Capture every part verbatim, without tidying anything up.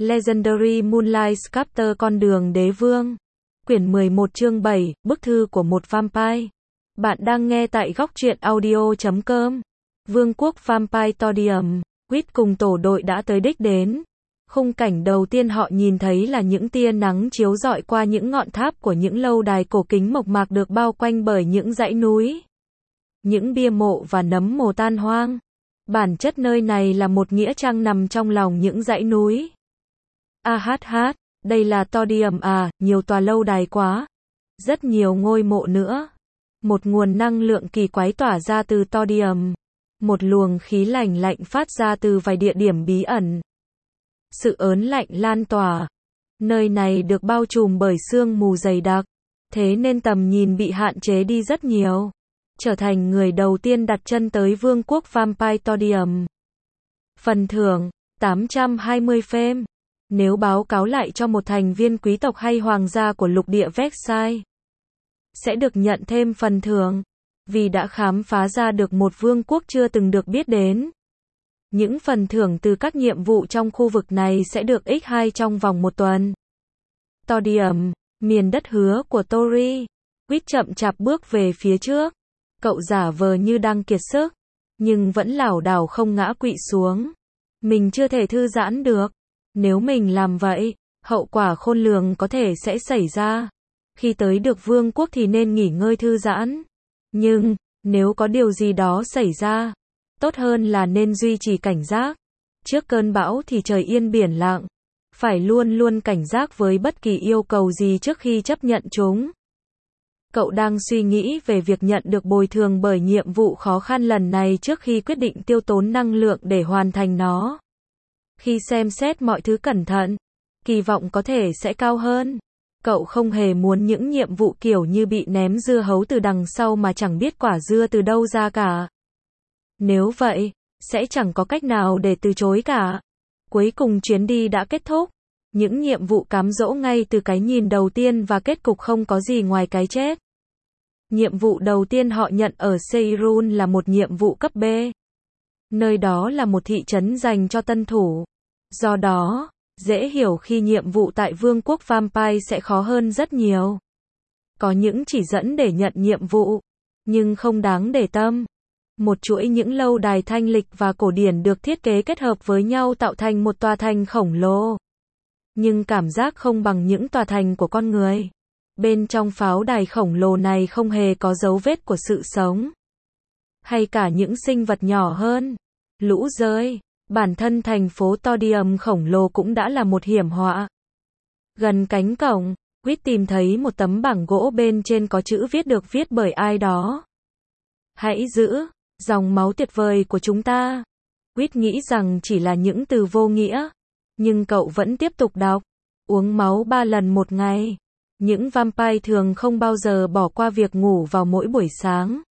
Legendary Moonlight Sculptor Con đường đế vương. Quyển mười một chương bảy, bức thư của một vampire. Bạn đang nghe tại góc truyện audio chấm com. Vương quốc Vampire Todium. Quýt cùng tổ đội đã tới đích đến. Khung cảnh đầu tiên họ nhìn thấy là những tia nắng chiếu rọi qua những ngọn tháp của những lâu đài cổ kính mộc mạc được bao quanh bởi những dãy núi, những bia mộ và nấm mồ tan hoang. Bản chất nơi này là một nghĩa trang nằm trong lòng những dãy núi. A hát hát, đây là Todium à, nhiều tòa lâu đài quá. Rất nhiều ngôi mộ nữa. Một nguồn năng lượng kỳ quái tỏa ra từ Todium. Một luồng khí lạnh lạnh phát ra từ vài địa điểm bí ẩn. Sự ớn lạnh lan tỏa. Nơi này được bao trùm bởi sương mù dày đặc. Thế nên tầm nhìn bị hạn chế đi rất nhiều. Trở thành người đầu tiên đặt chân tới vương quốc Vampire Todium. Phần thưởng, tám trăm hai mươi phêm. Nếu báo cáo lại cho một thành viên quý tộc hay hoàng gia của lục địa Versailles, sẽ được nhận thêm phần thưởng. Vì đã khám phá ra được một vương quốc chưa từng được biết đến. Những phần thưởng từ các nhiệm vụ trong khu vực này sẽ được nhân hai trong vòng một tuần. Todium, miền đất hứa của Tori. Quýt chậm chạp bước về phía trước. Cậu giả vờ như đang kiệt sức, nhưng vẫn lảo đảo không ngã quỵ xuống. Mình chưa thể thư giãn được. Nếu mình làm vậy, hậu quả khôn lường có thể sẽ xảy ra. Khi tới được vương quốc thì nên nghỉ ngơi thư giãn. Nhưng, nếu có điều gì đó xảy ra, tốt hơn là nên duy trì cảnh giác. Trước cơn bão thì trời yên biển lặng. Phải luôn luôn cảnh giác với bất kỳ yêu cầu gì trước khi chấp nhận chúng. Cậu đang suy nghĩ về việc nhận được bồi thường bởi nhiệm vụ khó khăn lần này trước khi quyết định tiêu tốn năng lượng để hoàn thành nó. Khi xem xét mọi thứ cẩn thận, kỳ vọng có thể sẽ cao hơn. Cậu không hề muốn những nhiệm vụ kiểu như bị ném dưa hấu từ đằng sau mà chẳng biết quả dưa từ đâu ra cả. Nếu vậy, sẽ chẳng có cách nào để từ chối cả. Cuối cùng chuyến đi đã kết thúc. Những nhiệm vụ cám dỗ ngay từ cái nhìn đầu tiên và kết cục không có gì ngoài cái chết. Nhiệm vụ đầu tiên họ nhận ở Seirun là một nhiệm vụ cấp B. Nơi đó là một thị trấn dành cho tân thủ. Do đó, dễ hiểu khi nhiệm vụ tại vương quốc Vampire sẽ khó hơn rất nhiều. Có những chỉ dẫn để nhận nhiệm vụ, nhưng không đáng để tâm. Một chuỗi những lâu đài thanh lịch và cổ điển được thiết kế kết hợp với nhau tạo thành một tòa thành khổng lồ. Nhưng cảm giác không bằng những tòa thành của con người. Bên trong pháo đài khổng lồ này không hề có dấu vết của sự sống. Hay cả những sinh vật nhỏ hơn. Lũ rơi. Bản thân thành phố Todium khổng lồ cũng đã là một hiểm họa. Gần cánh cổng, Quýt tìm thấy một tấm bảng gỗ bên trên có chữ viết được viết bởi ai đó. Hãy giữ dòng máu tuyệt vời của chúng ta. Quýt nghĩ rằng chỉ là những từ vô nghĩa. Nhưng cậu vẫn tiếp tục đọc. Uống máu ba lần một ngày. Những vampire thường không bao giờ bỏ qua việc ngủ vào mỗi buổi sáng.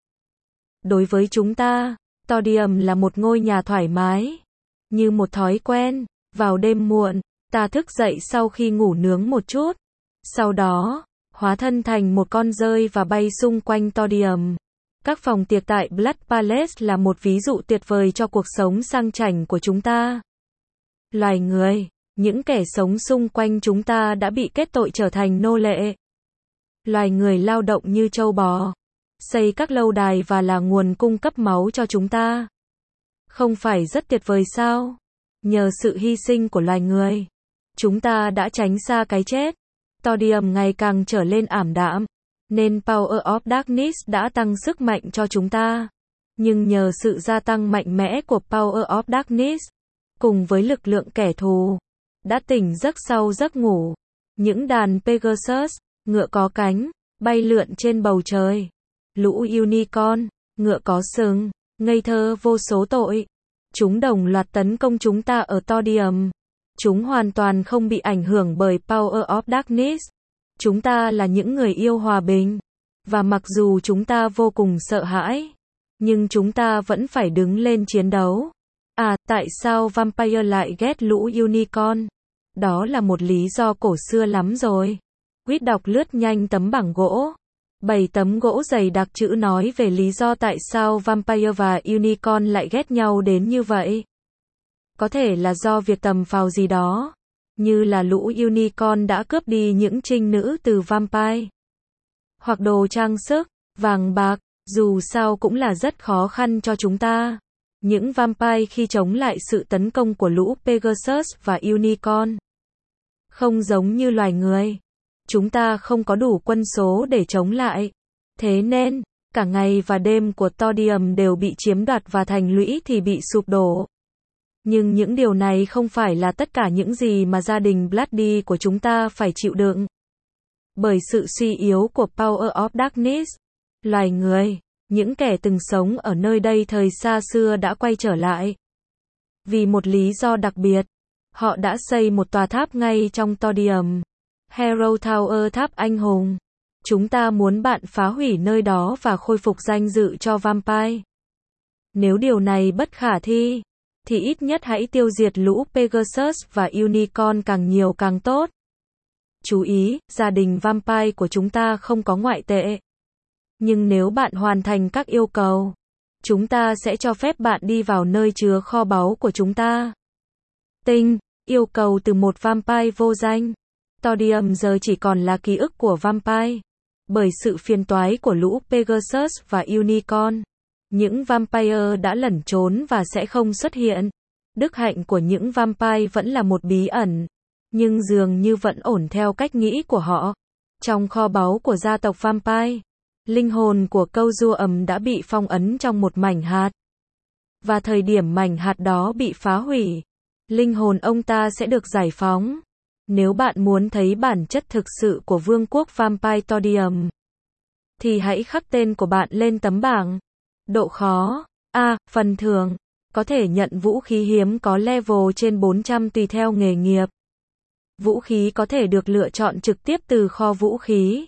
Đối với chúng ta, Todium là một ngôi nhà thoải mái. Như một thói quen, vào đêm muộn, ta thức dậy sau khi ngủ nướng một chút. Sau đó, hóa thân thành một con dơi và bay xung quanh Todium. Các phòng tiệc tại Blood Palace là một ví dụ tuyệt vời cho cuộc sống sang chảnh của chúng ta. Loài người, những kẻ sống xung quanh chúng ta đã bị kết tội trở thành nô lệ. Loài người lao động như trâu bò, xây các lâu đài và là nguồn cung cấp máu cho chúng ta. Không phải rất tuyệt vời sao? Nhờ sự hy sinh của loài người, chúng ta đã tránh xa cái chết. Todium ngày càng trở lên ảm đạm, nên Power of Darkness đã tăng sức mạnh cho chúng ta. Nhưng nhờ sự gia tăng mạnh mẽ của Power of Darkness, cùng với lực lượng kẻ thù, đã tỉnh giấc sau giấc ngủ. Những đàn Pegasus, ngựa có cánh, bay lượn trên bầu trời. Lũ unicorn, ngựa có sừng, ngây thơ vô số tội. Chúng đồng loạt tấn công chúng ta ở Todium. Chúng hoàn toàn không bị ảnh hưởng bởi Power of Darkness. Chúng ta là những người yêu hòa bình. Và mặc dù chúng ta vô cùng sợ hãi, nhưng chúng ta vẫn phải đứng lên chiến đấu. À, tại sao vampire lại ghét lũ unicorn? Đó là một lý do cổ xưa lắm rồi. Quýt đọc lướt nhanh tấm bảng gỗ. Bảy tấm gỗ dày đặc chữ nói về lý do tại sao vampire và unicorn lại ghét nhau đến như vậy. Có thể là do việc tầm phào gì đó. như là lũ unicorn đã cướp đi những trinh nữ từ vampire, hoặc đồ trang sức, vàng bạc, dù sao cũng là rất khó khăn cho chúng ta. Những vampire khi chống lại sự tấn công của lũ Pegasus và unicorn. Không giống như loài người. Chúng ta không có đủ quân số để chống lại. Thế nên, cả ngày và đêm của Todium đều bị chiếm đoạt và thành lũy thì bị sụp đổ. Nhưng những điều này không phải là tất cả những gì mà gia đình Bloody của chúng ta phải chịu đựng. Bởi sự suy yếu của Power of Darkness, loài người, những kẻ từng sống ở nơi đây thời xa xưa đã quay trở lại. Vì một lý do đặc biệt, họ đã xây một tòa tháp ngay trong Todium. Hero Tower, tháp anh hùng. Chúng ta muốn bạn phá hủy nơi đó và khôi phục danh dự cho vampire. Nếu điều này bất khả thi, thì ít nhất hãy tiêu diệt lũ Pegasus và unicorn càng nhiều càng tốt. Chú ý, gia đình vampire của chúng ta không có ngoại tệ. Nhưng nếu bạn hoàn thành các yêu cầu, chúng ta sẽ cho phép bạn đi vào nơi chứa kho báu của chúng ta. Tinh, yêu cầu từ một vampire vô danh. Todium giờ chỉ còn là ký ức của vampire. Bởi sự phiền toái của lũ Pegasus và unicorn, những vampire đã lẩn trốn và sẽ không xuất hiện. Đức hạnh của những vampire vẫn là một bí ẩn, nhưng dường như vẫn ổn theo cách nghĩ của họ. Trong kho báu của gia tộc vampire, linh hồn của câu rùa ầm đã bị phong ấn trong một mảnh hạt. Và thời điểm mảnh hạt đó bị phá hủy, linh hồn ông ta sẽ được giải phóng. Nếu bạn muốn thấy bản chất thực sự của vương quốc Vampire Todium, thì hãy khắc tên của bạn lên tấm bảng. Độ khó: A. Phần thưởng: có thể nhận vũ khí hiếm có level trên bốn trăm tùy theo nghề nghiệp. Vũ khí có thể được lựa chọn trực tiếp từ kho vũ khí.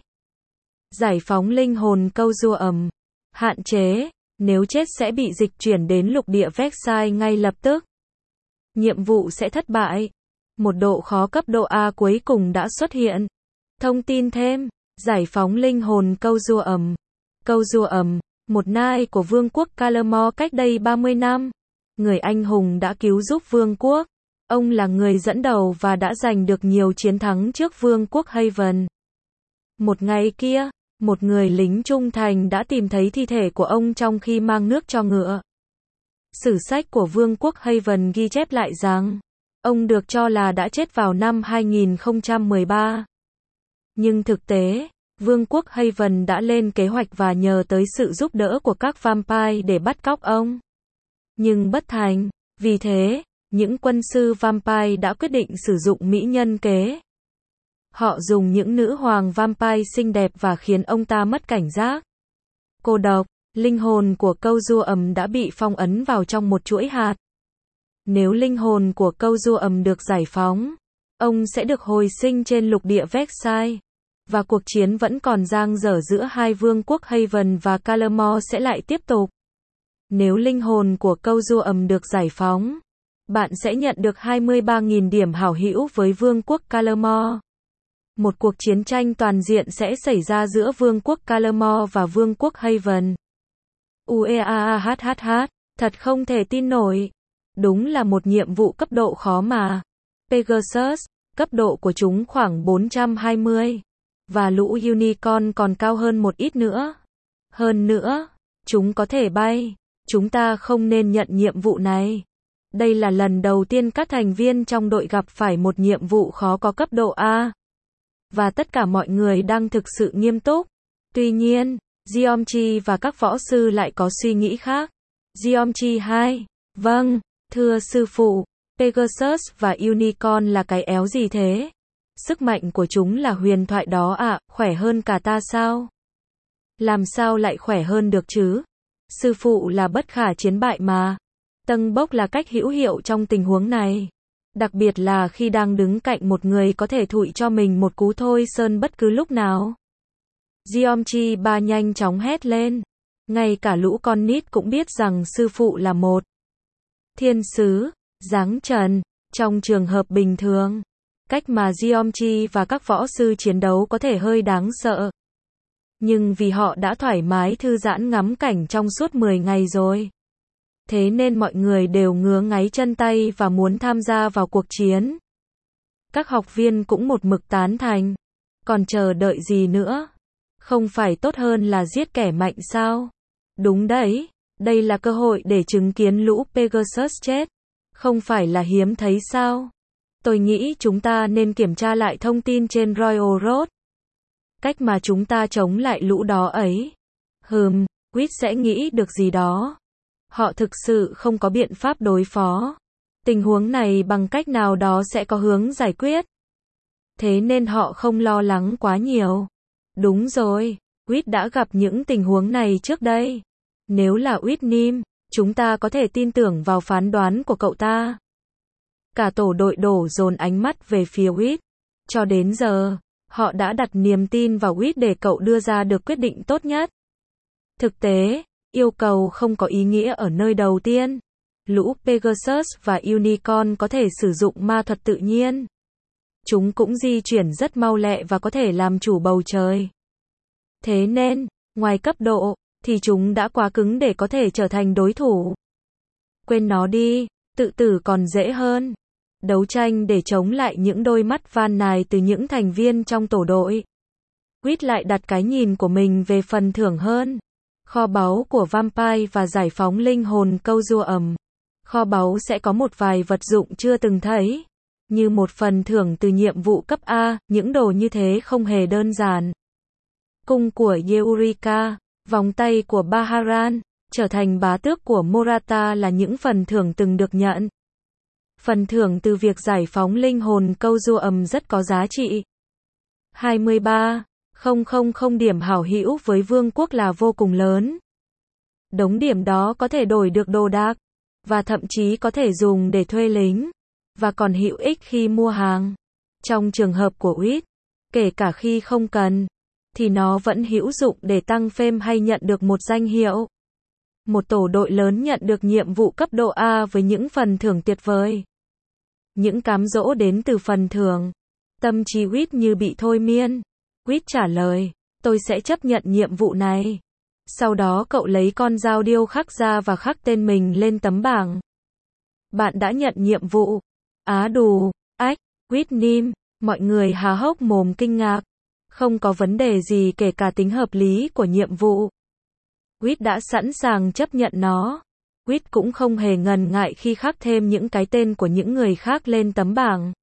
Giải phóng linh hồn câu rùa ầm. Hạn chế: nếu chết sẽ bị dịch chuyển đến lục địa Vexai ngay lập tức. Nhiệm vụ sẽ thất bại. Một độ khó cấp độ A cuối cùng đã xuất hiện. Thông tin thêm: giải phóng linh hồn câu rùa ầm. Câu rùa ầm, một nai của vương quốc Calamore cách đây ba mươi năm. Người anh hùng đã cứu giúp vương quốc. Ông là người dẫn đầu và đã giành được nhiều chiến thắng trước vương quốc Haven. Một ngày kia, một người lính trung thành đã tìm thấy thi thể của ông trong khi mang nước cho ngựa. Sử sách của vương quốc Haven ghi chép lại rằng, ông được cho là đã chết vào năm hai nghìn không trăm mười ba. Nhưng thực tế, vương quốc Haven đã lên kế hoạch và nhờ tới sự giúp đỡ của các vampire để bắt cóc ông. Nhưng bất thành, vì thế, những quân sư vampire đã quyết định sử dụng mỹ nhân kế. Họ dùng những nữ hoàng vampire xinh đẹp và khiến ông ta mất cảnh giác. Cô độc, linh hồn của câu rùa ầm đã bị phong ấn vào trong một chuỗi hạt. Nếu linh hồn của câu rùa ầm được giải phóng, ông sẽ được hồi sinh trên lục địa Vexai. Và cuộc chiến vẫn còn dang dở giữa hai vương quốc Haven và Calamore sẽ lại tiếp tục. Nếu linh hồn của câu rùa ầm được giải phóng, bạn sẽ nhận được hai mươi ba nghìn điểm hảo hữu với vương quốc Calamore. Một cuộc chiến tranh toàn diện sẽ xảy ra giữa vương quốc Calamore và vương quốc Haven. Ueahhh, thật không thể tin nổi. Đúng là một nhiệm vụ cấp độ khó mà. Pegasus, cấp độ của chúng khoảng bốn trăm hai mươi. Và lũ unicorn còn cao hơn một ít nữa. Hơn nữa, chúng có thể bay. Chúng ta không nên nhận nhiệm vụ này. Đây là lần đầu tiên các thành viên trong đội gặp phải một nhiệm vụ khó có cấp độ A. Và tất cả mọi người đang thực sự nghiêm túc. Tuy nhiên, Geomchi và các võ sư lại có suy nghĩ khác. Geomchi hai. Vâng, thưa sư phụ, Pegasus và Unicorn là cái éo gì thế? Sức mạnh của chúng là huyền thoại đó ạ, à, khỏe hơn cả ta sao? Làm sao lại khỏe hơn được chứ? Sư phụ là bất khả chiến bại mà. Tâng bốc là cách hữu hiệu trong tình huống này. Đặc biệt là khi đang đứng cạnh một người có thể thụi cho mình một cú thôi sơn bất cứ lúc nào. Geomchi ba nhanh chóng hét lên. Ngay cả lũ con nít cũng biết rằng sư phụ là một thiên sứ, giáng trần. Trong trường hợp bình thường, cách mà Geomchi và các võ sư chiến đấu có thể hơi đáng sợ. Nhưng vì họ đã thoải mái thư giãn ngắm cảnh trong suốt mười ngày rồi. Thế nên mọi người đều ngứa ngáy chân tay và muốn tham gia vào cuộc chiến. Các học viên cũng một mực tán thành. Còn chờ đợi gì nữa? Không phải tốt hơn là giết kẻ mạnh sao? Đúng đấy, đây là cơ hội để chứng kiến lũ Pegasus chết. Không phải là hiếm thấy sao? Tôi nghĩ chúng ta nên kiểm tra lại thông tin trên Royal Road. Cách mà chúng ta chống lại lũ đó ấy. Hừm, Quýt sẽ nghĩ được gì đó. Họ thực sự không có biện pháp đối phó. Tình huống này bằng cách nào đó sẽ có hướng giải quyết. Thế nên họ không lo lắng quá nhiều. Đúng rồi, Quýt đã gặp những tình huống này trước đây. Nếu là Whitney, chúng ta có thể tin tưởng vào phán đoán của cậu ta. Cả tổ đội đổ dồn ánh mắt về phía Quýt. Cho đến giờ, họ đã đặt niềm tin vào Quýt để cậu đưa ra được quyết định tốt nhất. Thực tế, yêu cầu không có ý nghĩa ở nơi đầu tiên. Lũ Pegasus và Unicorn có thể sử dụng ma thuật tự nhiên. Chúng cũng di chuyển rất mau lẹ và có thể làm chủ bầu trời. Thế nên, ngoài cấp độ, thì chúng đã quá cứng để có thể trở thành đối thủ. Quên nó đi, tự tử còn dễ hơn. Đấu tranh để chống lại những đôi mắt van nài từ những thành viên trong tổ đội. Quýt lại đặt cái nhìn của mình về phần thưởng hơn. Kho báu của Vampire và giải phóng linh hồn câu rua ầm. Kho báu sẽ có một vài vật dụng chưa từng thấy. Như một phần thưởng từ nhiệm vụ cấp A, những đồ như thế không hề đơn giản. Cung của Eureka, vòng tay của Baharan, trở thành bá tước của Morata là những phần thưởng từng được nhận. Phần thưởng từ việc giải phóng linh hồn câu rua ầm rất có giá trị. hai mươi ba nghìn điểm hảo hữu với vương quốc là vô cùng lớn. Đống điểm đó có thể đổi được đồ đạc, và thậm chí có thể dùng để thuê lính, và còn hữu ích khi mua hàng. Trong trường hợp của Quýt, kể cả khi không cần, thì nó vẫn hữu dụng để tăng fame hay nhận được một danh hiệu. Một tổ đội lớn nhận được nhiệm vụ cấp độ A với những phần thưởng tuyệt vời. Những cám dỗ đến từ phần thưởng. Tâm trí Quýt như bị thôi miên. Quýt trả lời, tôi sẽ chấp nhận nhiệm vụ này. Sau đó cậu lấy con dao điêu khắc ra và khắc tên mình lên tấm bảng. Bạn đã nhận nhiệm vụ. Á đù, ách, Whitney, mọi người há hốc mồm kinh ngạc. Không có vấn đề gì kể cả tính hợp lý của nhiệm vụ. Quýt đã sẵn sàng chấp nhận nó. Quýt cũng không hề ngần ngại khi khắc thêm những cái tên của những người khác lên tấm bảng.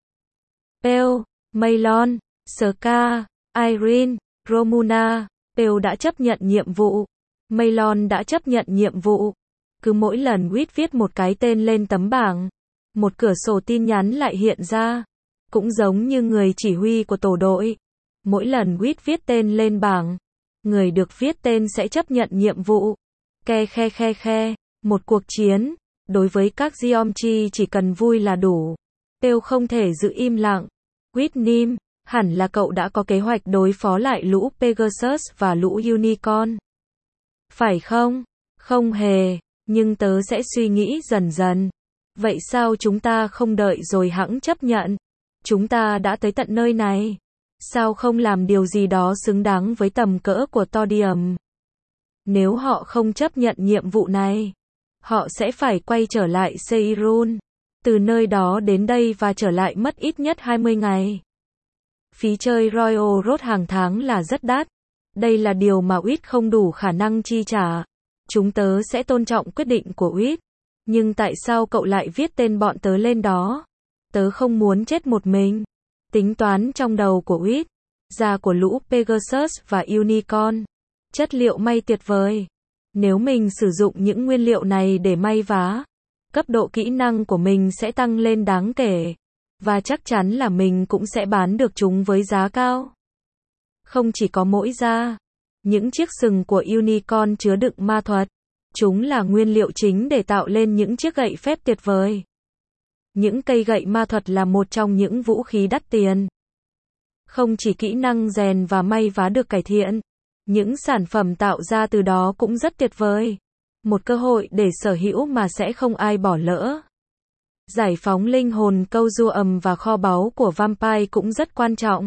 Pale, Maylon, Ska, Irene, Romuna. Pale đã chấp nhận nhiệm vụ. Maylon đã chấp nhận nhiệm vụ. Cứ mỗi lần Quýt viết một cái tên lên tấm bảng, một cửa sổ tin nhắn lại hiện ra. Cũng giống như người chỉ huy của tổ đội. Mỗi lần Quýt viết tên lên bảng, người được viết tên sẽ chấp nhận nhiệm vụ. Ke khe khe khe, một cuộc chiến, đối với các Geomchi chỉ cần vui là đủ. Pale không thể giữ im lặng. Whitney, hẳn là cậu đã có kế hoạch đối phó lại lũ Pegasus và lũ Unicorn. Phải không? Không hề, nhưng tớ sẽ suy nghĩ dần dần. Vậy sao chúng ta không đợi rồi hẵng chấp nhận? Chúng ta đã tới tận nơi này. Sao không làm điều gì đó xứng đáng với tầm cỡ của Todium? Nếu họ không chấp nhận nhiệm vụ này, họ sẽ phải quay trở lại Seirun. Từ nơi đó đến đây và trở lại mất ít nhất hai mươi ngày. Phí chơi Royal Road hàng tháng là rất đắt. Đây là điều mà Quýt không đủ khả năng chi trả. Chúng tớ sẽ tôn trọng quyết định của Quýt. Nhưng tại sao cậu lại viết tên bọn tớ lên đó? Tớ không muốn chết một mình. Tính toán trong đầu của Quýt. Da của lũ Pegasus và Unicorn. Chất liệu may tuyệt vời. Nếu mình sử dụng những nguyên liệu này để may vá, cấp độ kỹ năng của mình sẽ tăng lên đáng kể. Và chắc chắn là mình cũng sẽ bán được chúng với giá cao. Không chỉ có mỗi da. Những chiếc sừng của Unicorn chứa đựng ma thuật. Chúng là nguyên liệu chính để tạo lên những chiếc gậy phép tuyệt vời. Những cây gậy ma thuật là một trong những vũ khí đắt tiền. Không chỉ kỹ năng rèn và may vá được cải thiện, những sản phẩm tạo ra từ đó cũng rất tuyệt vời. Một cơ hội để sở hữu mà sẽ không ai bỏ lỡ. Giải phóng linh hồn câu rua ầm và kho báu của Vampire cũng rất quan trọng.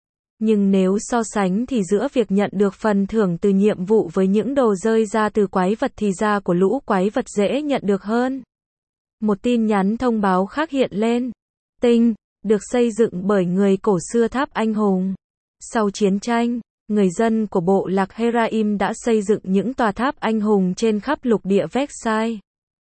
Nhưng nếu so sánh thì giữa việc nhận được phần thưởng từ nhiệm vụ với những đồ rơi ra từ quái vật thì da của lũ quái vật dễ nhận được hơn. Một tin nhắn thông báo khác hiện lên. Tinh, được xây dựng bởi người cổ xưa tháp anh hùng. Sau chiến tranh, người dân của bộ lạc Heraim đã xây dựng những tòa tháp anh hùng trên khắp lục địa Versailles.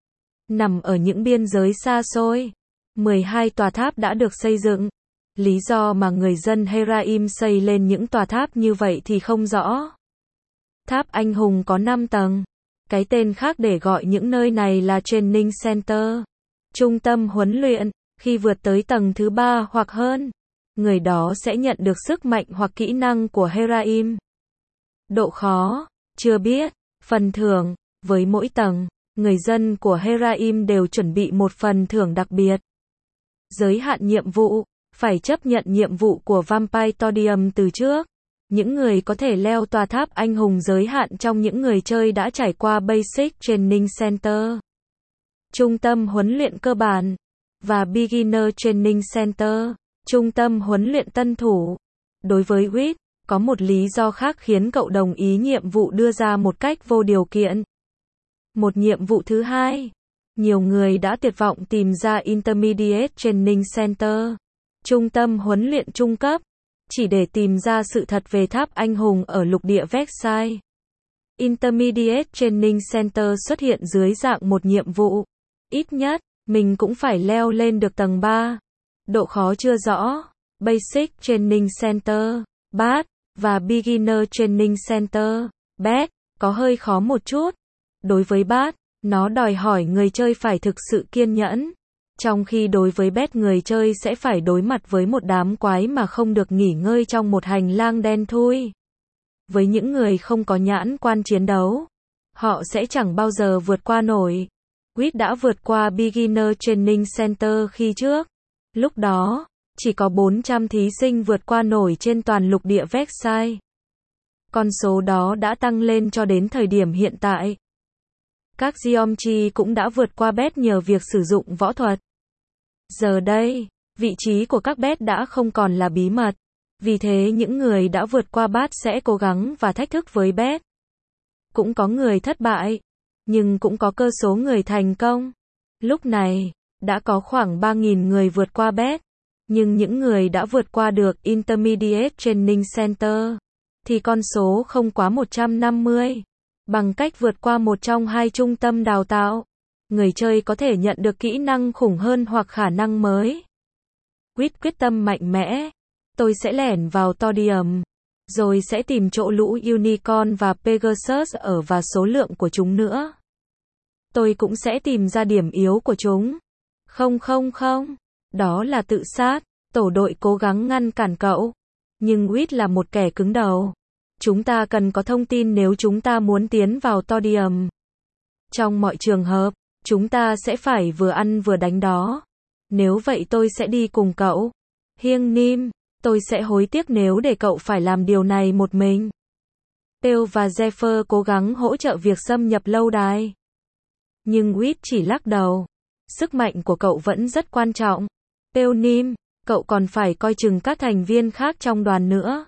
Nằm ở những biên giới xa xôi, mười hai tòa tháp đã được xây dựng. Lý do mà người dân Heraim xây lên những tòa tháp như vậy thì không rõ. Tháp anh hùng có năm tầng. Cái tên khác để gọi những nơi này là Training Center, trung tâm huấn luyện. Khi vượt tới tầng thứ ba hoặc hơn, người đó sẽ nhận được sức mạnh hoặc kỹ năng của Heraim. Độ khó, chưa biết. Phần thưởng, với mỗi tầng, người dân của Heraim đều chuẩn bị một phần thưởng đặc biệt. Giới hạn nhiệm vụ, phải chấp nhận nhiệm vụ của Vampire Todium từ trước. Những người có thể leo tòa tháp anh hùng giới hạn trong những người chơi đã trải qua Basic Training Center, trung tâm huấn luyện cơ bản, và Beginner Training Center, trung tâm huấn luyện tân thủ. Đối với Wit, có một lý do khác khiến cậu đồng ý nhiệm vụ đưa ra một cách vô điều kiện. Một nhiệm vụ thứ hai, nhiều người đã tuyệt vọng tìm ra Intermediate Training Center, trung tâm huấn luyện trung cấp, chỉ để tìm ra sự thật về tháp anh hùng ở lục địa Versailles. Intermediate Training Center xuất hiện dưới dạng một nhiệm vụ. Ít nhất, mình cũng phải leo lên được tầng ba. Độ khó chưa rõ. Basic Training Center, B A T, và Beginner Training Center, B E T, có hơi khó một chút. Đối với B A T, nó đòi hỏi người chơi phải thực sự kiên nhẫn. Trong khi đối với B E T người chơi sẽ phải đối mặt với một đám quái mà không được nghỉ ngơi trong một hành lang đen thui. Với những người không có nhãn quan chiến đấu, họ sẽ chẳng bao giờ vượt qua nổi. Wit đã vượt qua Beginner Training Center khi trước. Lúc đó, chỉ có bốn trăm thí sinh vượt qua nổi trên toàn lục địa Versailles. Con số đó đã tăng lên cho đến thời điểm hiện tại. Các Geomchi cũng đã vượt qua B E T nhờ việc sử dụng võ thuật. Giờ đây, vị trí của các B E T đã không còn là bí mật. Vì thế những người đã vượt qua B A T sẽ cố gắng và thách thức với B E T. Cũng có người thất bại, nhưng cũng có cơ số người thành công. Lúc này, đã có khoảng ba nghìn người vượt qua B E T. Nhưng những người đã vượt qua được Intermediate Training Center, thì con số không quá một trăm năm mươi. Bằng cách vượt qua một trong hai trung tâm đào tạo, người chơi có thể nhận được kỹ năng khủng hơn hoặc khả năng mới. Quyết quyết tâm mạnh mẽ. Tôi sẽ lẻn vào Todium, rồi sẽ tìm chỗ lũ Unicorn và Pegasus ở và số lượng của chúng nữa. Tôi cũng sẽ tìm ra điểm yếu của chúng. Không không không. Đó là tự sát. Tổ đội cố gắng ngăn cản cậu. Nhưng Wit là một kẻ cứng đầu. Chúng ta cần có thông tin nếu chúng ta muốn tiến vào Todium. Trong mọi trường hợp, chúng ta sẽ phải vừa ăn vừa đánh đó. Nếu vậy tôi sẽ đi cùng cậu. Hiêng Nim, tôi sẽ hối tiếc nếu để cậu phải làm điều này một mình. Teo và Zephyr cố gắng hỗ trợ việc xâm nhập lâu đài. Nhưng Wit chỉ lắc đầu. Sức mạnh của cậu vẫn rất quan trọng. Teo Nim, cậu còn phải coi chừng các thành viên khác trong đoàn nữa.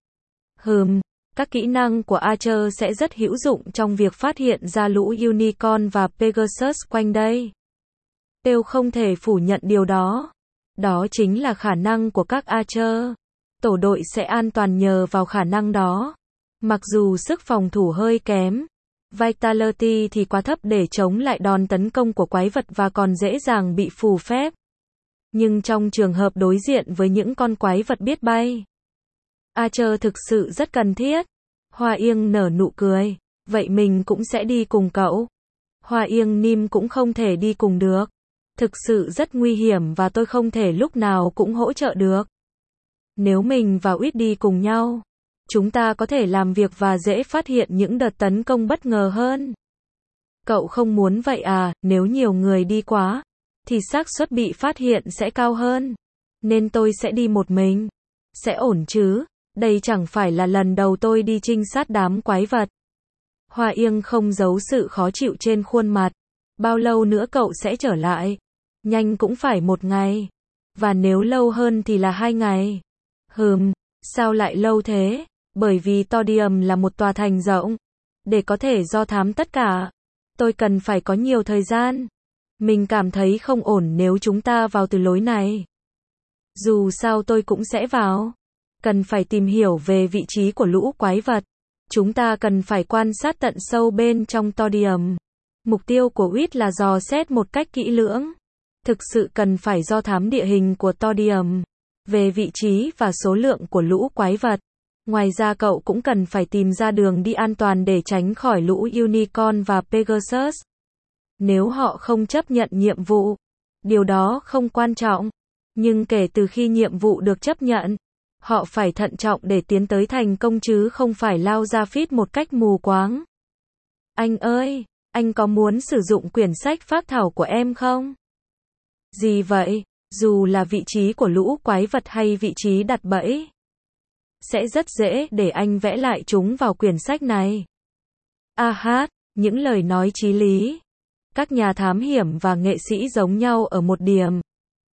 Hừm, các kỹ năng của Archer sẽ rất hữu dụng trong việc phát hiện ra lũ Unicorn và Pegasus quanh đây. Teo không thể phủ nhận điều đó. Đó chính là khả năng của các Archer. Tổ đội sẽ an toàn nhờ vào khả năng đó. Mặc dù sức phòng thủ hơi kém, Vitality thì quá thấp để chống lại đòn tấn công của quái vật và còn dễ dàng bị phù phép. Nhưng trong trường hợp đối diện với những con quái vật biết bay, Archer thực sự rất cần thiết. Hoa Yên nở nụ cười. Vậy mình cũng sẽ đi cùng cậu. Hoa Yên Nim cũng không thể đi cùng được. Thực sự rất nguy hiểm và tôi không thể lúc nào cũng hỗ trợ được. Nếu mình và Wit đi cùng nhau, chúng ta có thể làm việc và dễ phát hiện những đợt tấn công bất ngờ hơn. Cậu không muốn vậy à? Nếu nhiều người đi quá, thì xác suất bị phát hiện sẽ cao hơn. Nên tôi sẽ đi một mình. Sẽ ổn chứ? Đây chẳng phải là lần đầu tôi đi trinh sát đám quái vật. Hoa Yên không giấu sự khó chịu trên khuôn mặt. Bao lâu nữa cậu sẽ trở lại? Nhanh cũng phải một ngày. Và nếu lâu hơn thì là hai ngày. Hừm, sao lại lâu thế? Bởi vì Todium là một tòa thành rộng. Để có thể do thám tất cả, tôi cần phải có nhiều thời gian. Mình cảm thấy không ổn nếu chúng ta vào từ lối này. Dù sao tôi cũng sẽ vào. Cần phải tìm hiểu về vị trí của lũ quái vật. Chúng ta cần phải quan sát tận sâu bên trong Todium. Mục tiêu của u i tê là dò xét một cách kỹ lưỡng. Thực sự cần phải do thám địa hình của Todium. Về vị trí và số lượng của lũ quái vật. Ngoài ra cậu cũng cần phải tìm ra đường đi an toàn để tránh khỏi lũ Unicorn và Pegasus. Nếu họ không chấp nhận nhiệm vụ, điều đó không quan trọng. Nhưng kể từ khi nhiệm vụ được chấp nhận, họ phải thận trọng để tiến tới thành công chứ không phải lao ra phít một cách mù quáng. Anh ơi, anh có muốn sử dụng quyển sách phác thảo của em không? Gì vậy? Dù là vị trí của lũ quái vật hay vị trí đặt bẫy, sẽ rất dễ để anh vẽ lại chúng vào quyển sách này. A hát, những lời nói chí lý. Các nhà thám hiểm và nghệ sĩ giống nhau ở một điểm,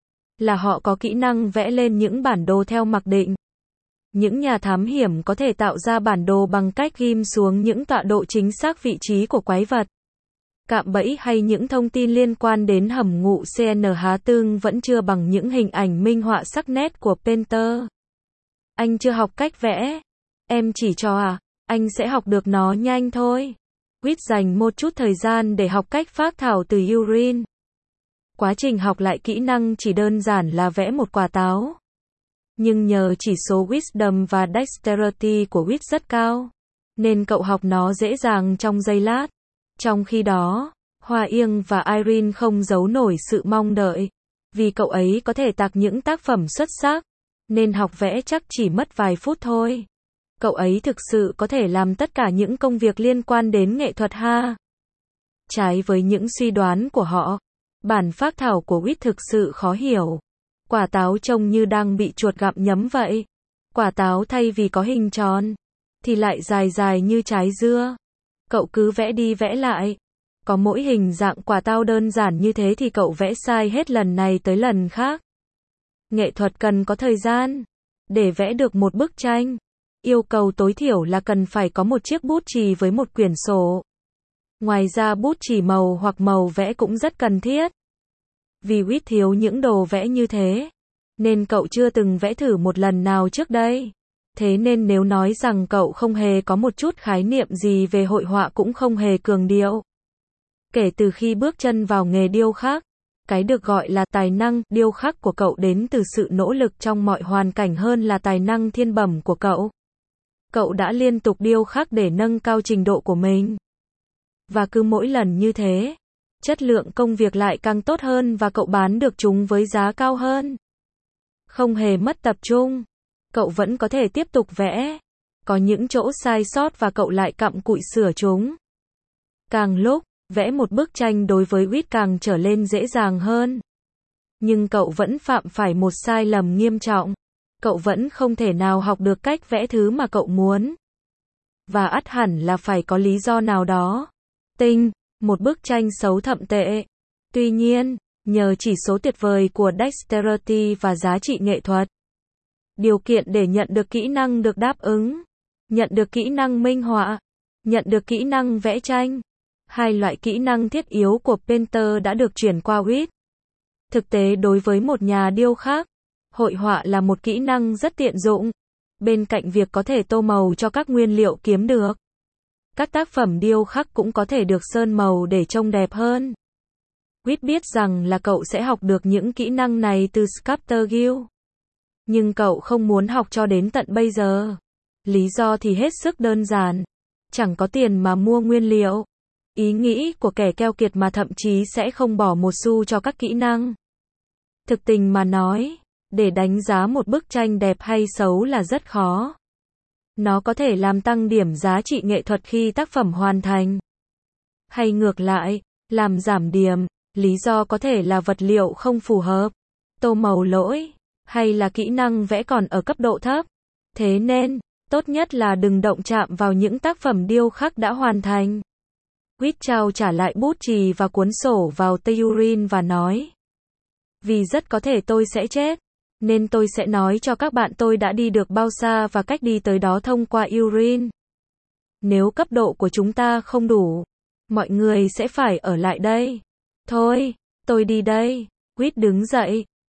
là họ có kỹ năng vẽ lên những bản đồ theo mặc định. Những nhà thám hiểm có thể tạo ra bản đồ bằng cách ghim xuống những tọa độ chính xác vị trí của quái vật, cạm bẫy hay những thông tin liên quan đến hầm ngụ xê en hát tương vẫn chưa bằng những hình ảnh minh họa sắc nét của Painter. Anh chưa học cách vẽ. Em chỉ cho à? Anh sẽ học được nó nhanh thôi. u i tê dành một chút thời gian để học cách phác thảo từ Urine. Quá trình học lại kỹ năng chỉ đơn giản là vẽ một quả táo. Nhưng nhờ chỉ số Wisdom và Dexterity của u i tê rất cao, nên cậu học nó dễ dàng trong giây lát. Trong khi đó, Hoa Yên và Irene không giấu nổi sự mong đợi. Vì cậu ấy có thể tạc những tác phẩm xuất sắc, nên học vẽ chắc chỉ mất vài phút thôi. Cậu ấy thực sự có thể làm tất cả những công việc liên quan đến nghệ thuật ha. Trái với những suy đoán của họ, bản phác thảo của u i tê thực sự khó hiểu. Quả táo trông như đang bị chuột gặm nhấm vậy. Quả táo thay vì có hình tròn, thì lại dài dài như trái dưa. Cậu cứ vẽ đi vẽ lại. Có mỗi hình dạng quả táo đơn giản như thế thì cậu vẽ sai hết lần này tới lần khác. Nghệ thuật cần có thời gian. Để vẽ được một bức tranh, yêu cầu tối thiểu là cần phải có một chiếc bút chì với một quyển sổ. Ngoài ra bút chì màu hoặc màu vẽ cũng rất cần thiết. Vì u i tê thiếu những đồ vẽ như thế, nên cậu chưa từng vẽ thử một lần nào trước đây. Thế nên nếu nói rằng cậu không hề có một chút khái niệm gì về hội họa cũng không hề cường điệu. Kể từ khi bước chân vào nghề điêu khắc, cái được gọi là tài năng điêu khắc của cậu đến từ sự nỗ lực trong mọi hoàn cảnh hơn là tài năng thiên bẩm của cậu. Cậu đã liên tục điêu khắc để nâng cao trình độ của mình. Và cứ mỗi lần như thế, chất lượng công việc lại càng tốt hơn và cậu bán được chúng với giá cao hơn. Không hề mất tập trung. Cậu vẫn có thể tiếp tục vẽ. Có những chỗ sai sót và cậu lại cặm cụi sửa chúng. Càng lúc, vẽ một bức tranh đối với u i tê càng trở lên dễ dàng hơn. Nhưng cậu vẫn phạm phải một sai lầm nghiêm trọng. Cậu vẫn không thể nào học được cách vẽ thứ mà cậu muốn. Và ắt hẳn là phải có lý do nào đó. Tinh, một bức tranh xấu thậm tệ. Tuy nhiên, nhờ chỉ số tuyệt vời của Dexterity và giá trị nghệ thuật, điều kiện để nhận được kỹ năng được đáp ứng. Nhận được kỹ năng minh họa. Nhận được kỹ năng vẽ tranh. Hai loại kỹ năng thiết yếu của Painter đã được chuyển qua u i tê. Thực tế đối với một nhà điêu khắc, hội họa là một kỹ năng rất tiện dụng. Bên cạnh việc có thể tô màu cho các nguyên liệu kiếm được, các tác phẩm điêu khắc cũng có thể được sơn màu để trông đẹp hơn. u i tê biết rằng là cậu sẽ học được những kỹ năng này từ Sculptor Guild. Nhưng cậu không muốn học cho đến tận bây giờ. Lý do thì hết sức đơn giản. Chẳng có tiền mà mua nguyên liệu. Ý nghĩ của kẻ keo kiệt mà thậm chí sẽ không bỏ một xu cho các kỹ năng. Thực tình mà nói, để đánh giá một bức tranh đẹp hay xấu là rất khó. Nó có thể làm tăng điểm giá trị nghệ thuật khi tác phẩm hoàn thành. Hay ngược lại, làm giảm điểm, lý do có thể là vật liệu không phù hợp, tô màu lỗi, hay là kỹ năng vẽ còn ở cấp độ thấp. Thế nên, tốt nhất là đừng động chạm vào những tác phẩm điêu khắc đã hoàn thành. u i tê trao trả lại bút chì và cuốn sổ vào tay Urine và nói: Vì rất có thể tôi sẽ chết, nên tôi sẽ nói cho các bạn tôi đã đi được bao xa và cách đi tới đó thông qua Urine. Nếu cấp độ của chúng ta không đủ, mọi người sẽ phải ở lại đây. Thôi, tôi đi đây. u i tê đứng dậy,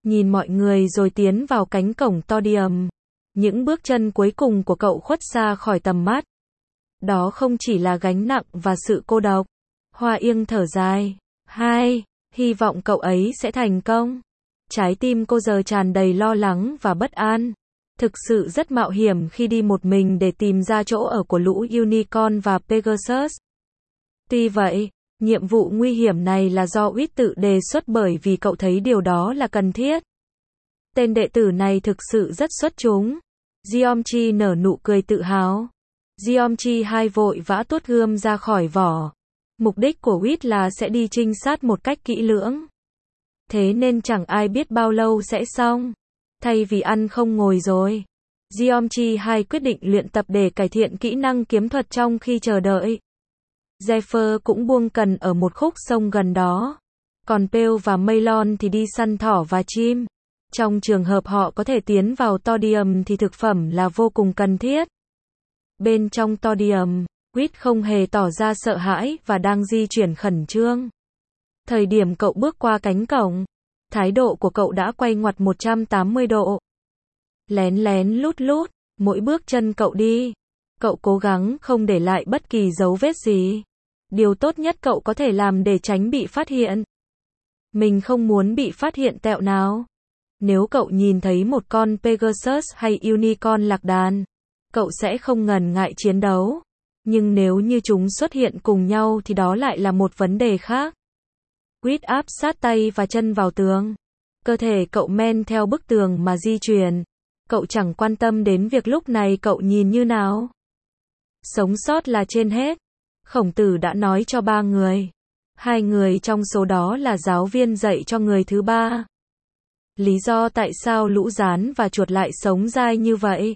nhìn mọi người rồi tiến vào cánh cổng Todium. Những bước chân cuối cùng của cậu khuất xa khỏi tầm mắt. Đó không chỉ là gánh nặng và sự cô độc. Hoa Yên thở dài. Hai, hy vọng cậu ấy sẽ thành công. Trái tim cô giờ tràn đầy lo lắng và bất an. Thực sự rất mạo hiểm khi đi một mình để tìm ra chỗ ở của lũ Unicorn và Pegasus. Tuy vậy, nhiệm vụ nguy hiểm này là do Uýt tự đề xuất bởi vì cậu thấy điều đó là cần thiết. Tên đệ tử này thực sự rất xuất chúng. Giomchi nở nụ cười tự hào. Giomchi hai vội vã tuốt gươm ra khỏi vỏ. Mục đích của Uýt là sẽ đi trinh sát một cách kỹ lưỡng. Thế nên chẳng ai biết bao lâu sẽ xong. Thay vì ăn không ngồi rồi, Giomchi hai quyết định luyện tập để cải thiện kỹ năng kiếm thuật trong khi chờ đợi. Zephyr cũng buông cần ở một khúc sông gần đó. Còn Pale và Maylon thì đi săn thỏ và chim. Trong trường hợp họ có thể tiến vào Todium thì thực phẩm là vô cùng cần thiết. Bên trong Todium, Uýt không hề tỏ ra sợ hãi và đang di chuyển khẩn trương. Thời điểm cậu bước qua cánh cổng, thái độ của cậu đã quay ngoặt một trăm tám mươi độ. Lén lén lút lút, mỗi bước chân cậu đi, cậu cố gắng không để lại bất kỳ dấu vết gì. Điều tốt nhất cậu có thể làm để tránh bị phát hiện. Mình không muốn bị phát hiện tẹo nào. Nếu cậu nhìn thấy một con Pegasus hay Unicorn lạc đàn, cậu sẽ không ngần ngại chiến đấu. Nhưng nếu như chúng xuất hiện cùng nhau thì đó lại là một vấn đề khác. Uýt áp sát tay và chân vào tường. Cơ thể cậu men theo bức tường mà di chuyển. Cậu chẳng quan tâm đến việc lúc này cậu nhìn như nào. Sống sót là trên hết. Khổng Tử đã nói cho ba người. Hai người trong số đó là giáo viên dạy cho người thứ ba. Lý do tại sao lũ gián và chuột lại sống dai như vậy?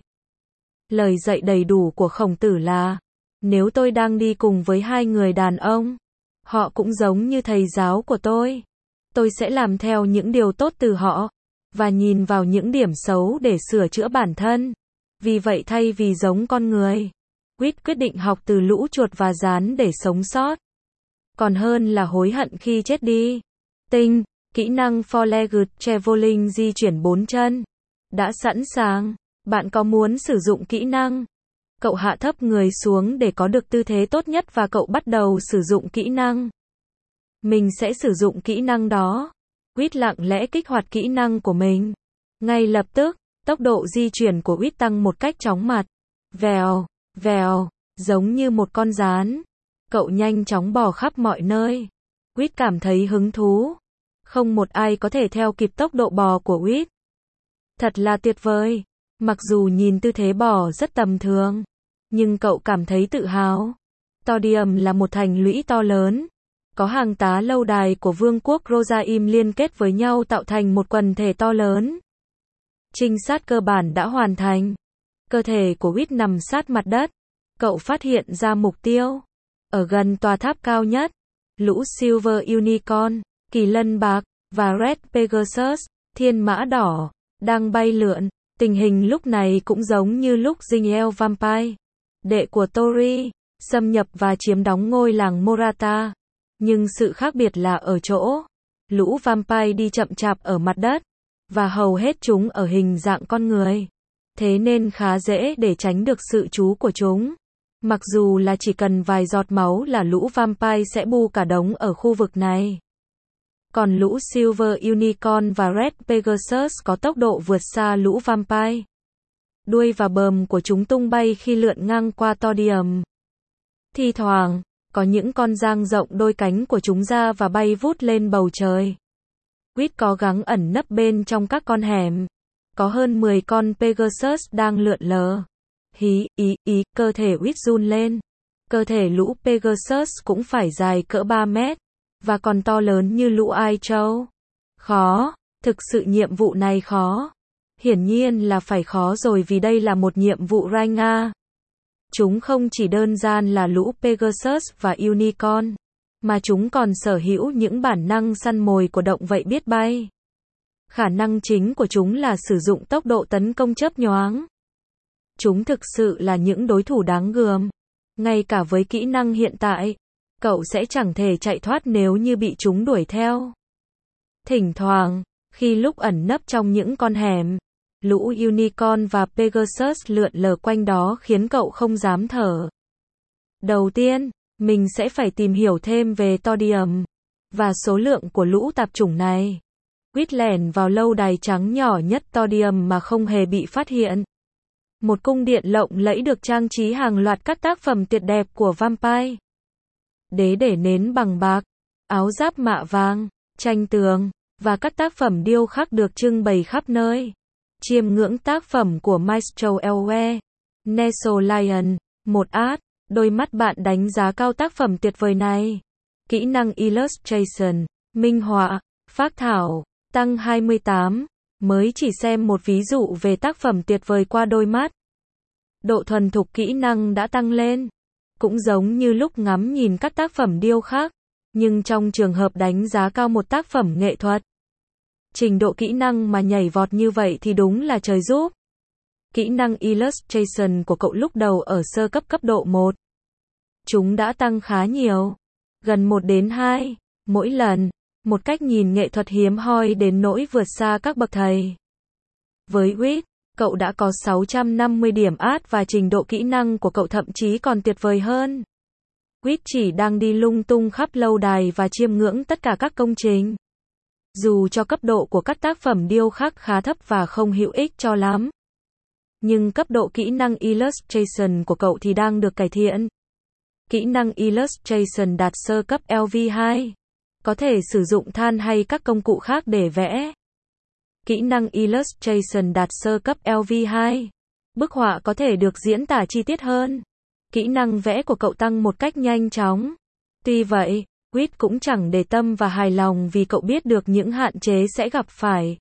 Lời dạy đầy đủ của Khổng Tử là: nếu tôi đang đi cùng với hai người đàn ông, họ cũng giống như thầy giáo của tôi. Tôi sẽ làm theo những điều tốt từ họ, và nhìn vào những điểm xấu để sửa chữa bản thân. Vì vậy thay vì giống con người, Uýt quyết định học từ lũ chuột và gián để sống sót. Còn hơn là hối hận khi chết đi. Tinh, kỹ năng Four-legged traveling di chuyển bốn chân. Đã sẵn sàng. Bạn có muốn sử dụng kỹ năng? Cậu hạ thấp người xuống để có được tư thế tốt nhất và cậu bắt đầu sử dụng kỹ năng. Mình sẽ sử dụng kỹ năng đó. Uýt lặng lẽ kích hoạt kỹ năng của mình. Ngay lập tức, tốc độ di chuyển của Uýt tăng một cách chóng mặt. Vèo, vèo, giống như một con gián. Cậu nhanh chóng bò khắp mọi nơi. Uýt cảm thấy hứng thú. Không một ai có thể theo kịp tốc độ bò của Uýt. Thật là tuyệt vời. Mặc dù nhìn tư thế bò rất tầm thường, nhưng cậu cảm thấy tự hào. Todium là một thành lũy to lớn. Có hàng tá lâu đài của vương quốc Rosaim liên kết với nhau tạo thành một quần thể to lớn. Trinh sát cơ bản đã hoàn thành. Cơ thể của Uýt nằm sát mặt đất. Cậu phát hiện ra mục tiêu. Ở gần tòa tháp cao nhất, lũ Silver Unicorn, Kỳ Lân Bạc, và Red Pegasus, Thiên Mã Đỏ, đang bay lượn. Tình hình lúc này cũng giống như lúc Zingiel Vampire, đệ của Tori, xâm nhập và chiếm đóng ngôi làng Morata. Nhưng sự khác biệt là ở chỗ, lũ Vampire đi chậm chạp ở mặt đất, và hầu hết chúng ở hình dạng con người. Thế nên khá dễ để tránh được sự chú của chúng. Mặc dù là chỉ cần vài giọt máu là lũ Vampire sẽ bu cả đống ở khu vực này. Còn lũ Silver Unicorn và Red Pegasus có tốc độ vượt xa lũ Vampire. Đuôi và bờm của chúng tung bay khi lượn ngang qua Todium. Thi thoảng, có những con dang rộng đôi cánh của chúng ra và bay vút lên bầu trời. Uýt cố gắng ẩn nấp bên trong các con hẻm. Có hơn mười con Pegasus đang lượn lờ. Hí, ý, ý, cơ thể Uýt run lên. Cơ thể lũ Pegasus cũng phải dài cỡ ba mét. Và còn to lớn như lũ Ai Châu. Khó, thực sự nhiệm vụ này khó. Hiển nhiên là phải khó rồi vì đây là một nhiệm vụ rai Nga. Chúng không chỉ đơn giản là lũ Pegasus và Unicorn, mà chúng còn sở hữu những bản năng săn mồi của động vật biết bay. Khả năng chính của chúng là sử dụng tốc độ tấn công chớp nhoáng. Chúng thực sự là những đối thủ đáng gờm. Ngay cả với kỹ năng hiện tại, cậu sẽ chẳng thể chạy thoát nếu như bị chúng đuổi theo. Thỉnh thoảng, Khi lúc ẩn nấp trong những con hẻm, lũ Unicorn và Pegasus lượn lờ quanh đó khiến cậu không dám thở. Đầu tiên, mình sẽ phải tìm hiểu thêm về Thorium và số lượng của lũ tạp chủng này. Quýt lẻn vào lâu đài trắng nhỏ nhất Thorium mà không hề bị phát hiện. Một cung điện lộng lẫy được trang trí hàng loạt các tác phẩm tuyệt đẹp của vampire. Đế để nến bằng bạc, áo giáp mạ vàng, tranh tường, và các tác phẩm điêu khắc được trưng bày khắp nơi. Chiêm ngưỡng tác phẩm của Maestro Elwe, Nestle Lion, một art, đôi mắt bạn đánh giá cao tác phẩm tuyệt vời này. Kỹ năng Illustration, minh họa, phác thảo, tăng hai mươi tám, mới chỉ xem một ví dụ về tác phẩm tuyệt vời qua đôi mắt. Độ thuần thục kỹ năng đã tăng lên. Cũng giống như lúc ngắm nhìn các tác phẩm điêu khắc, nhưng trong trường hợp đánh giá cao một tác phẩm nghệ thuật, trình độ kỹ năng mà nhảy vọt như vậy thì đúng là trời giúp. Kỹ năng Illustration của cậu lúc đầu ở sơ cấp cấp độ một. Chúng đã tăng khá nhiều. Gần một đến hai, mỗi lần. Một cách nhìn nghệ thuật hiếm hoi đến nỗi vượt xa các bậc thầy. Với Quýt, cậu đã có sáu trăm năm mươi điểm art và trình độ kỹ năng của cậu thậm chí còn tuyệt vời hơn. Quýt chỉ đang đi lung tung khắp lâu đài và chiêm ngưỡng tất cả các công trình. Dù cho cấp độ của các tác phẩm điêu khắc khá thấp và không hữu ích cho lắm, nhưng cấp độ kỹ năng Illustration của cậu thì đang được cải thiện. Kỹ năng Illustration đạt sơ cấp L V hai. Có thể sử dụng than hay các công cụ khác để vẽ. Kỹ năng Illustration đạt sơ cấp L V hai. Bức họa có thể được diễn tả chi tiết hơn. Kỹ năng vẽ của cậu tăng một cách nhanh chóng. Tuy vậy, Quýt cũng chẳng để tâm và hài lòng vì cậu biết được những hạn chế sẽ gặp phải.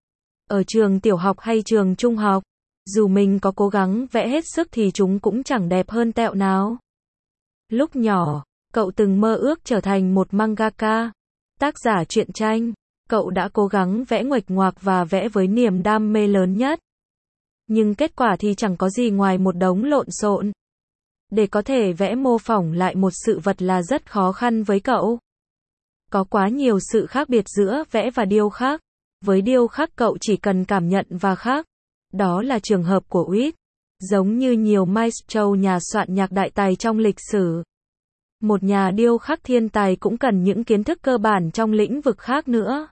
Ở trường tiểu học hay trường trung học, dù mình có cố gắng vẽ hết sức thì chúng cũng chẳng đẹp hơn tẹo nào. Lúc nhỏ, cậu từng mơ ước trở thành một mangaka, tác giả truyện tranh. Cậu đã cố gắng vẽ nguệch ngoạc và vẽ với niềm đam mê lớn nhất. Nhưng kết quả thì chẳng có gì ngoài một đống lộn xộn. Để có thể vẽ mô phỏng lại một sự vật là rất khó khăn với cậu. Có quá nhiều sự khác biệt giữa vẽ và điêu khắc. Với điêu khắc cậu chỉ cần cảm nhận và khắc. Đó là trường hợp của Quýt. Giống như nhiều maestro nhà soạn nhạc đại tài trong lịch sử, một nhà điêu khắc thiên tài cũng cần những kiến thức cơ bản trong lĩnh vực khác nữa.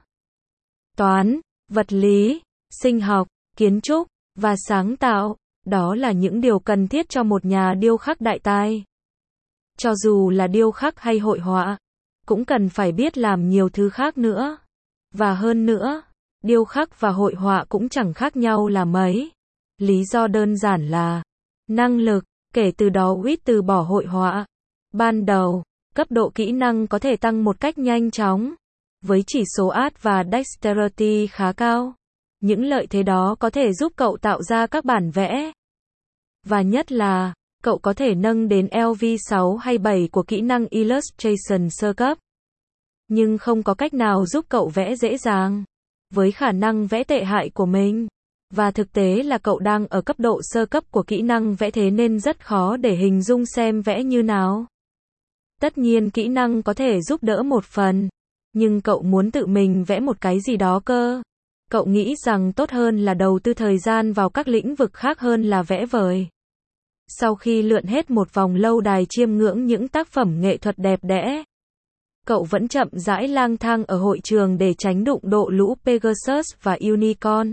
Toán, vật lý, sinh học, kiến trúc, và sáng tạo, đó là những điều cần thiết cho một nhà điêu khắc đại tài. Cho dù là điêu khắc hay hội họa, cũng cần phải biết làm nhiều thứ khác nữa. Và hơn nữa, điêu khắc và hội họa cũng chẳng khác nhau là mấy. Lý do đơn giản là năng lực. Kể từ đó Quýt từ bỏ hội họa. Ban đầu, cấp độ kỹ năng có thể tăng một cách nhanh chóng. Với chỉ số art và dexterity khá cao. Những lợi thế đó có thể giúp cậu tạo ra các bản vẽ. Và nhất là, cậu có thể nâng đến L V sáu hay bảy của kỹ năng Illustration sơ cấp. Nhưng không có cách nào giúp cậu vẽ dễ dàng. Với khả năng vẽ tệ hại của mình. Và thực tế là cậu đang ở cấp độ sơ cấp của kỹ năng vẽ thế nên rất khó để hình dung xem vẽ như nào. Tất nhiên kỹ năng có thể giúp đỡ một phần. Nhưng cậu muốn tự mình vẽ một cái gì đó cơ. Cậu nghĩ rằng tốt hơn là đầu tư thời gian vào các lĩnh vực khác hơn là vẽ vời. Sau khi lượn hết một vòng lâu đài chiêm ngưỡng những tác phẩm nghệ thuật đẹp đẽ, cậu vẫn chậm rãi lang thang ở hội trường để tránh đụng độ lũ Pegasus và Unicorn.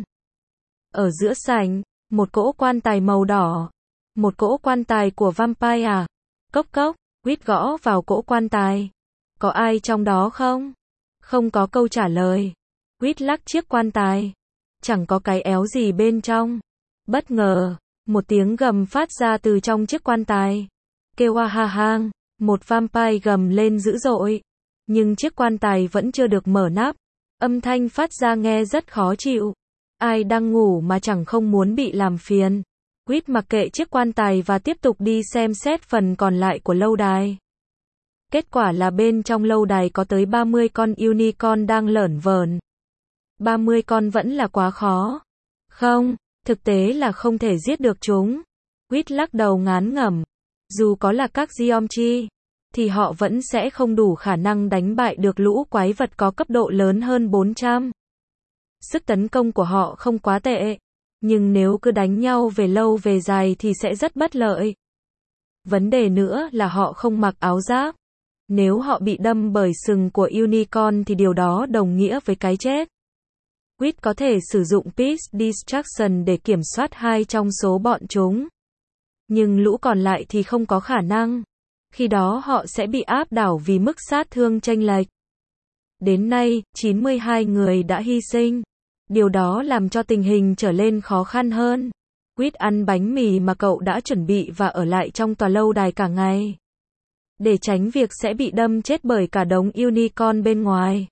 Ở giữa sảnh, một cỗ quan tài màu đỏ. Một cỗ quan tài của vampire à? Cốc cốc, Quýt gõ vào cỗ quan tài. Có ai trong đó không? Không có câu trả lời. Quýt lắc chiếc quan tài. Chẳng có cái éo gì bên trong. Bất ngờ, một tiếng gầm phát ra từ trong chiếc quan tài. Kêu a ha hang, một vampire gầm lên dữ dội. Nhưng chiếc quan tài vẫn chưa được mở nắp. Âm thanh phát ra nghe rất khó chịu. Ai đang ngủ mà chẳng không muốn bị làm phiền. Quýt mặc kệ chiếc quan tài và tiếp tục đi xem xét phần còn lại của lâu đài. Kết quả là bên trong lâu đài có tới ba mươi con unicorn đang lởn vởn. ba mươi con vẫn là quá khó. Không, thực tế là không thể giết được chúng. Quýt lắc đầu ngán ngẩm. Dù có là các Geomchi, thì họ vẫn sẽ không đủ khả năng đánh bại được lũ quái vật có cấp độ lớn hơn bốn trăm. Sức tấn công của họ không quá tệ, nhưng nếu cứ đánh nhau về lâu về dài thì sẽ rất bất lợi. Vấn đề nữa là họ không mặc áo giáp. Nếu họ bị đâm bởi sừng của unicorn thì điều đó đồng nghĩa với cái chết. Quýt có thể sử dụng Peace Distraction để kiểm soát hai trong số bọn chúng. Nhưng lũ còn lại thì không có khả năng. Khi đó họ sẽ bị áp đảo vì mức sát thương chênh lệch. Đến nay, chín mươi hai người đã hy sinh. Điều đó làm cho tình hình trở nên khó khăn hơn. Quýt ăn bánh mì mà cậu đã chuẩn bị và ở lại trong tòa lâu đài cả ngày. Để tránh việc sẽ bị đâm chết bởi cả đống unicorn bên ngoài.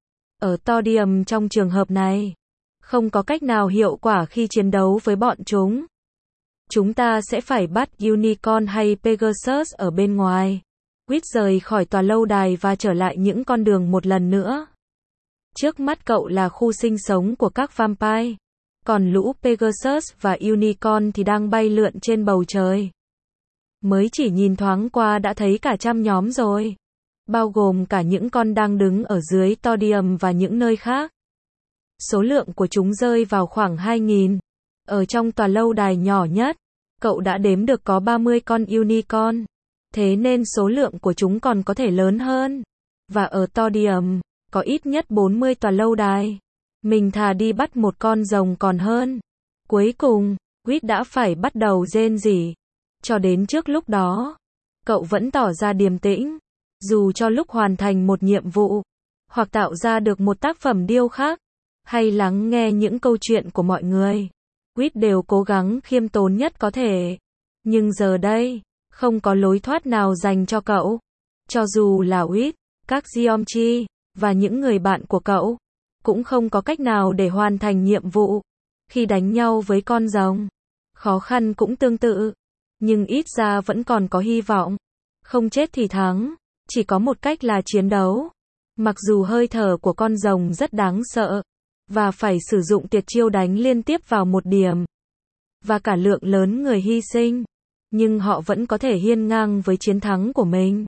Ở Todium trong trường hợp này, không có cách nào hiệu quả khi chiến đấu với bọn chúng. Chúng ta sẽ phải bắt unicorn hay Pegasus ở bên ngoài. Quýt rời khỏi tòa lâu đài và trở lại những con đường một lần nữa. Trước mắt cậu là khu sinh sống của các vampire. Còn lũ Pegasus và unicorn thì đang bay lượn trên bầu trời. Mới chỉ nhìn thoáng qua đã thấy cả trăm nhóm rồi. Bao gồm cả những con đang đứng ở dưới Todium và những nơi khác. Số lượng của chúng rơi vào khoảng hai nghìn. Ở trong tòa lâu đài nhỏ nhất, cậu đã đếm được có ba mươi con unicorn. Thế nên số lượng của chúng còn có thể lớn hơn. Và ở Todium, có ít nhất bốn mươi tòa lâu đài. Mình thà đi bắt một con rồng còn hơn. Cuối cùng, Quýt đã phải bắt đầu rên rỉ. Cho đến trước lúc đó, cậu vẫn tỏ ra điềm tĩnh. Dù cho lúc hoàn thành một nhiệm vụ, hoặc tạo ra được một tác phẩm điêu khắc, hay lắng nghe những câu chuyện của mọi người, Quýt đều cố gắng khiêm tốn nhất có thể. Nhưng giờ đây, không có lối thoát nào dành cho cậu. Cho dù là Quýt, các Geomchi, và những người bạn của cậu, cũng không có cách nào để hoàn thành nhiệm vụ. Khi đánh nhau với con rồng, khó khăn cũng tương tự. Nhưng ít ra vẫn còn có hy vọng. Không chết thì thắng. Chỉ có một cách là chiến đấu. Mặc dù hơi thở của con rồng rất đáng sợ, và phải sử dụng tuyệt chiêu đánh liên tiếp vào một điểm, và cả lượng lớn người hy sinh, nhưng họ vẫn có thể hiên ngang với chiến thắng của mình.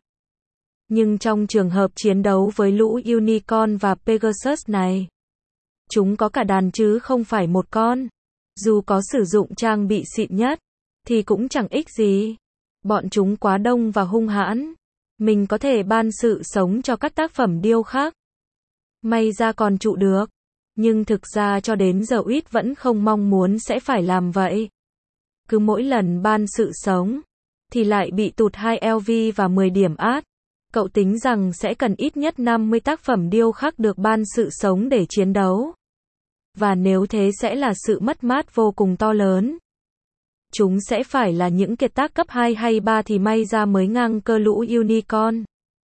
Nhưng trong trường hợp chiến đấu với lũ unicorn và Pegasus này, chúng có cả đàn chứ không phải một con. Dù có sử dụng trang bị xịn nhất, thì cũng chẳng ích gì. Bọn chúng quá đông và hung hãn. Mình có thể ban sự sống cho các tác phẩm điêu khắc. May ra còn trụ được. Nhưng thực ra cho đến giờ Quýt vẫn không mong muốn sẽ phải làm vậy. Cứ mỗi lần ban sự sống, thì lại bị tụt hai L V và mười điểm át. Cậu tính rằng sẽ cần ít nhất năm mươi tác phẩm điêu khắc được ban sự sống để chiến đấu. Và nếu thế sẽ là sự mất mát vô cùng to lớn. Chúng sẽ phải là những kiệt tác cấp hai hay ba thì may ra mới ngang cơ lũ unicorn.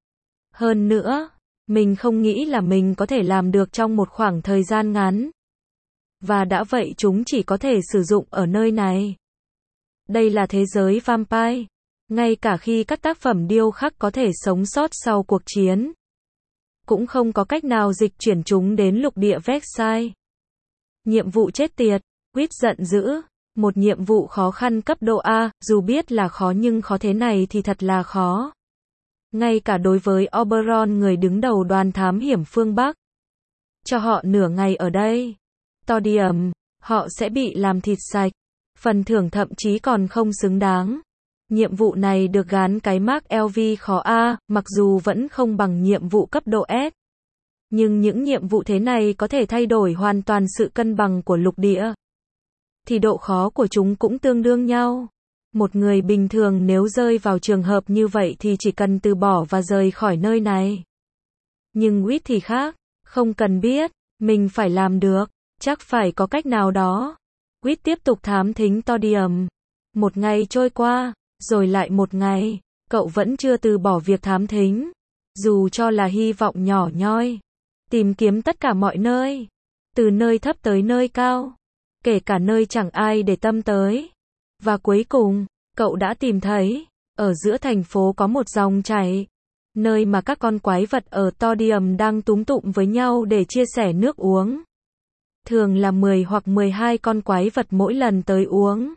Hơn nữa, mình không nghĩ là mình có thể làm được trong một khoảng thời gian ngắn. Và đã vậy chúng chỉ có thể sử dụng ở nơi này. Đây là thế giới vampire. Ngay cả khi các tác phẩm điêu khắc có thể sống sót sau cuộc chiến, cũng không có cách nào dịch chuyển chúng đến lục địa Vexai. Nhiệm vụ chết tiệt. Quýt giận dữ. Một nhiệm vụ khó khăn cấp độ A, dù biết là khó nhưng khó thế này thì thật là khó. Ngay cả đối với Oberon, người đứng đầu đoàn thám hiểm phương Bắc. Cho họ nửa ngày ở đây. Todium, họ sẽ bị làm thịt sạch. Phần thưởng thậm chí còn không xứng đáng. Nhiệm vụ này được gán cái mác L V khó A, mặc dù vẫn không bằng nhiệm vụ cấp độ S. Nhưng những nhiệm vụ thế này có thể thay đổi hoàn toàn sự cân bằng của lục địa. Thì độ khó của chúng cũng tương đương nhau. Một người bình thường nếu rơi vào trường hợp như vậy thì chỉ cần từ bỏ và rời khỏi nơi này. Nhưng Quýt thì khác, không cần biết, mình phải làm được, chắc phải có cách nào đó. Quýt tiếp tục thám thính Todium. Một ngày trôi qua, rồi lại một ngày, cậu vẫn chưa từ bỏ việc thám thính. Dù cho là hy vọng nhỏ nhoi. Tìm kiếm tất cả mọi nơi. Từ nơi thấp tới nơi cao. Kể cả nơi chẳng ai để tâm tới. Và cuối cùng, cậu đã tìm thấy, ở giữa thành phố có một dòng chảy, nơi mà các con quái vật ở Todium đang túm tụm với nhau để chia sẻ nước uống. Thường là mười hoặc mười hai con quái vật mỗi lần tới uống.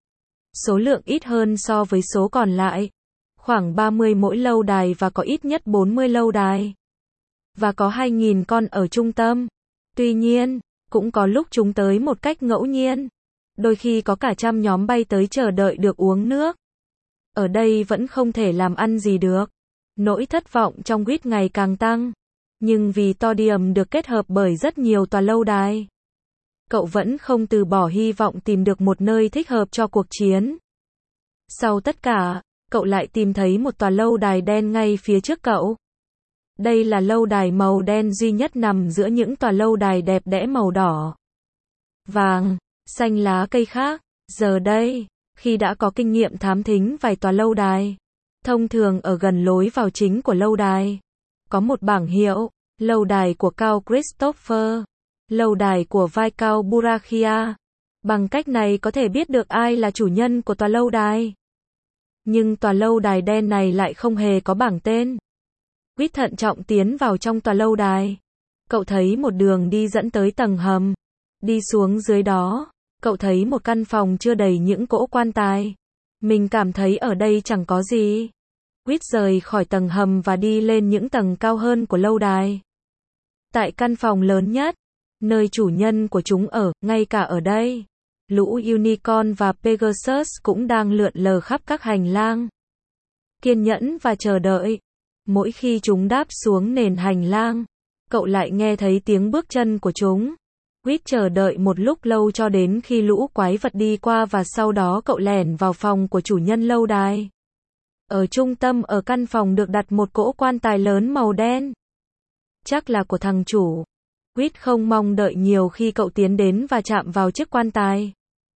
Số lượng ít hơn so với số còn lại. Khoảng ba mươi mỗi lâu đài và có ít nhất bốn mươi lâu đài. Và có hai nghìn con ở trung tâm. Tuy nhiên, Cũng có lúc chúng tới một cách ngẫu nhiên. Đôi khi có cả trăm nhóm bay tới chờ đợi được uống nước. Ở đây vẫn không thể làm ăn gì được. Nỗi thất vọng trong quýt ngày càng tăng. Nhưng vì Todium được kết hợp bởi rất nhiều tòa lâu đài, cậu vẫn không từ bỏ hy vọng tìm được một nơi thích hợp cho cuộc chiến. Sau tất cả, cậu lại tìm thấy một tòa lâu đài đen ngay phía trước cậu. Đây là lâu đài màu đen duy nhất nằm giữa những tòa lâu đài đẹp đẽ màu đỏ, vàng, xanh lá cây khác. Giờ đây, khi đã có kinh nghiệm thám thính vài tòa lâu đài, thông thường ở gần lối vào chính của lâu đài, có một bảng hiệu, lâu đài của Count Christopher, lâu đài của Viscount Burakia. Bằng cách này có thể biết được ai là chủ nhân của tòa lâu đài. Nhưng tòa lâu đài đen này lại không hề có bảng tên. Quýt thận trọng tiến vào trong tòa lâu đài. Cậu thấy một đường đi dẫn tới tầng hầm. Đi xuống dưới đó, cậu thấy một căn phòng chưa đầy những cỗ quan tài. Mình cảm thấy ở đây chẳng có gì. Quýt rời khỏi tầng hầm và đi lên những tầng cao hơn của lâu đài. Tại căn phòng lớn nhất, nơi chủ nhân của chúng ở, ngay cả ở đây, lũ Unicorn và Pegasus cũng đang lượn lờ khắp các hành lang. Kiên nhẫn và chờ đợi. Mỗi khi chúng đáp xuống nền hành lang, cậu lại nghe thấy tiếng bước chân của chúng. Quýt chờ đợi một lúc lâu cho đến khi lũ quái vật đi qua và sau đó cậu lẻn vào phòng của chủ nhân lâu đài. Ở trung tâm ở căn phòng được đặt một cỗ quan tài lớn màu đen. Chắc là của thằng chủ. Quýt không mong đợi nhiều khi cậu tiến đến và chạm vào chiếc quan tài.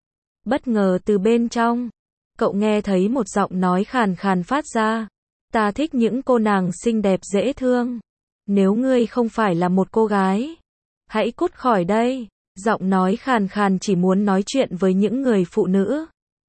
Bất ngờ từ bên trong, cậu nghe thấy một giọng nói khàn khàn phát ra. Ta thích những cô nàng xinh đẹp dễ thương. Nếu ngươi không phải là một cô gái, hãy cút khỏi đây. Giọng nói khàn khàn chỉ muốn nói chuyện với những người phụ nữ.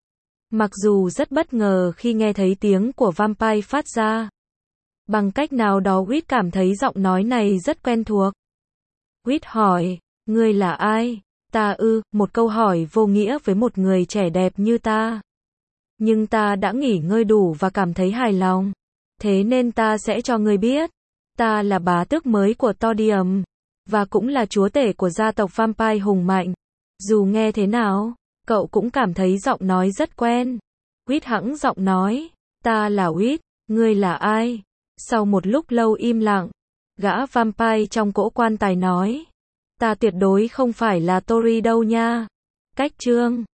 Mặc dù rất bất ngờ khi nghe thấy tiếng của vampire phát ra. Bằng cách nào đó Quýt cảm thấy giọng nói này rất quen thuộc. Quýt hỏi, ngươi là ai? Ta ư, một câu hỏi vô nghĩa với một người trẻ đẹp như ta. Nhưng ta đã nghỉ ngơi đủ và cảm thấy hài lòng. Thế nên ta sẽ cho ngươi biết. Ta là bá tước mới của Todium. Và cũng là chúa tể của gia tộc vampire hùng mạnh. Dù nghe thế nào, cậu cũng cảm thấy giọng nói rất quen. Quýt hẵng giọng nói, ta là Quýt, ngươi là ai? Sau một lúc lâu im lặng, gã vampire trong cỗ quan tài nói, ta tuyệt đối không phải là Tori đâu nha. Cách chương